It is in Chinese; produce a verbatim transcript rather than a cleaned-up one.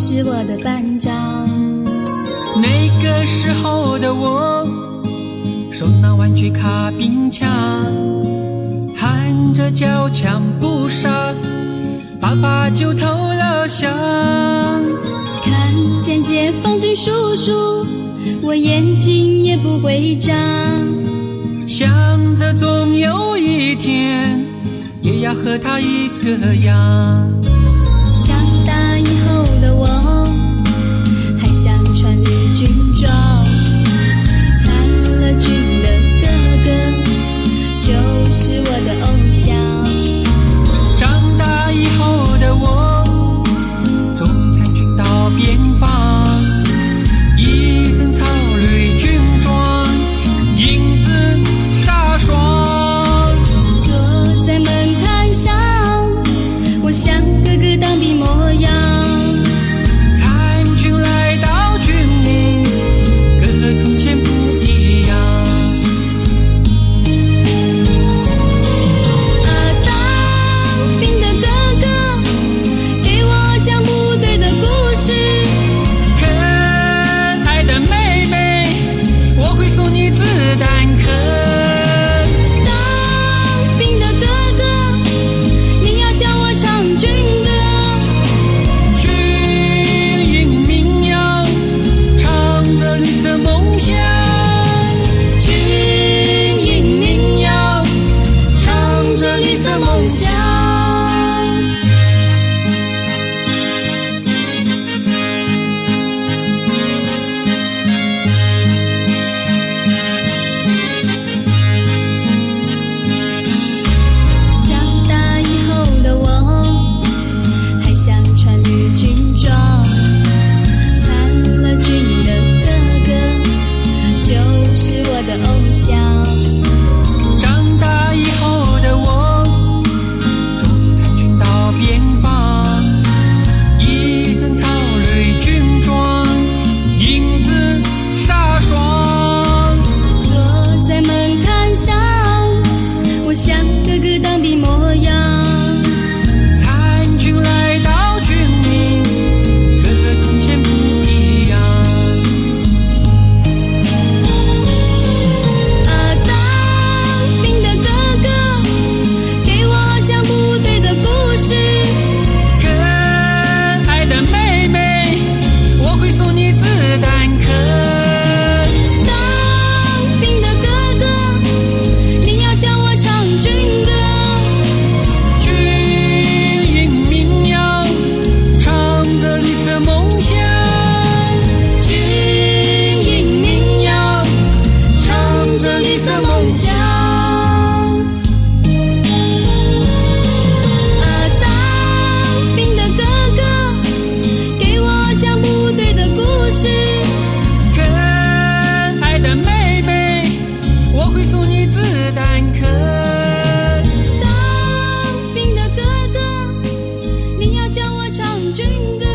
是我的班长。 那个时候的我，手拿玩具卡宾枪，含着胶枪不杀，爸爸就投了降。 看见解放军叔叔，我眼睛也不会眨， 想着总有一天也要和他一个样。 长大以后的我还想穿绿军装，参了军的哥哥就是我的偶像。 长大以后的我终于参军到边防，一身草绿军装，英姿飒爽。 坐在门槛上，我像哥哥当兵模样。 参军来到军营，跟和从前不一样。 啊，当兵的哥哥，给我讲部队的故事。 可爱的妹妹，我会送你子弹壳。 当兵的哥哥，你要教我唱军歌。 军营民谣，唱着绿色梦想。 军营民谣，唱着绿色梦想。长大以后的我还想穿绿军装，参了军的哥哥就是我的偶像。 长大以后的我终于参军到边防，一身草绿军装，英姿飒爽。 坐在门槛上，我像哥哥当兵模样。 参军来到军营，跟和从前不一样。 啊，当兵的哥哥，给我讲部队的故事。 可爱的妹妹，我会送你子弹壳。 当兵的哥哥，你要教我唱军歌。 军营民谣，唱着绿色梦想。 军营民谣，唱着绿色梦想。啊，当兵的哥哥，给我讲部队的故事。 可爱的妹妹，我会送你子弹壳。 当兵的哥哥，你要教我唱军歌。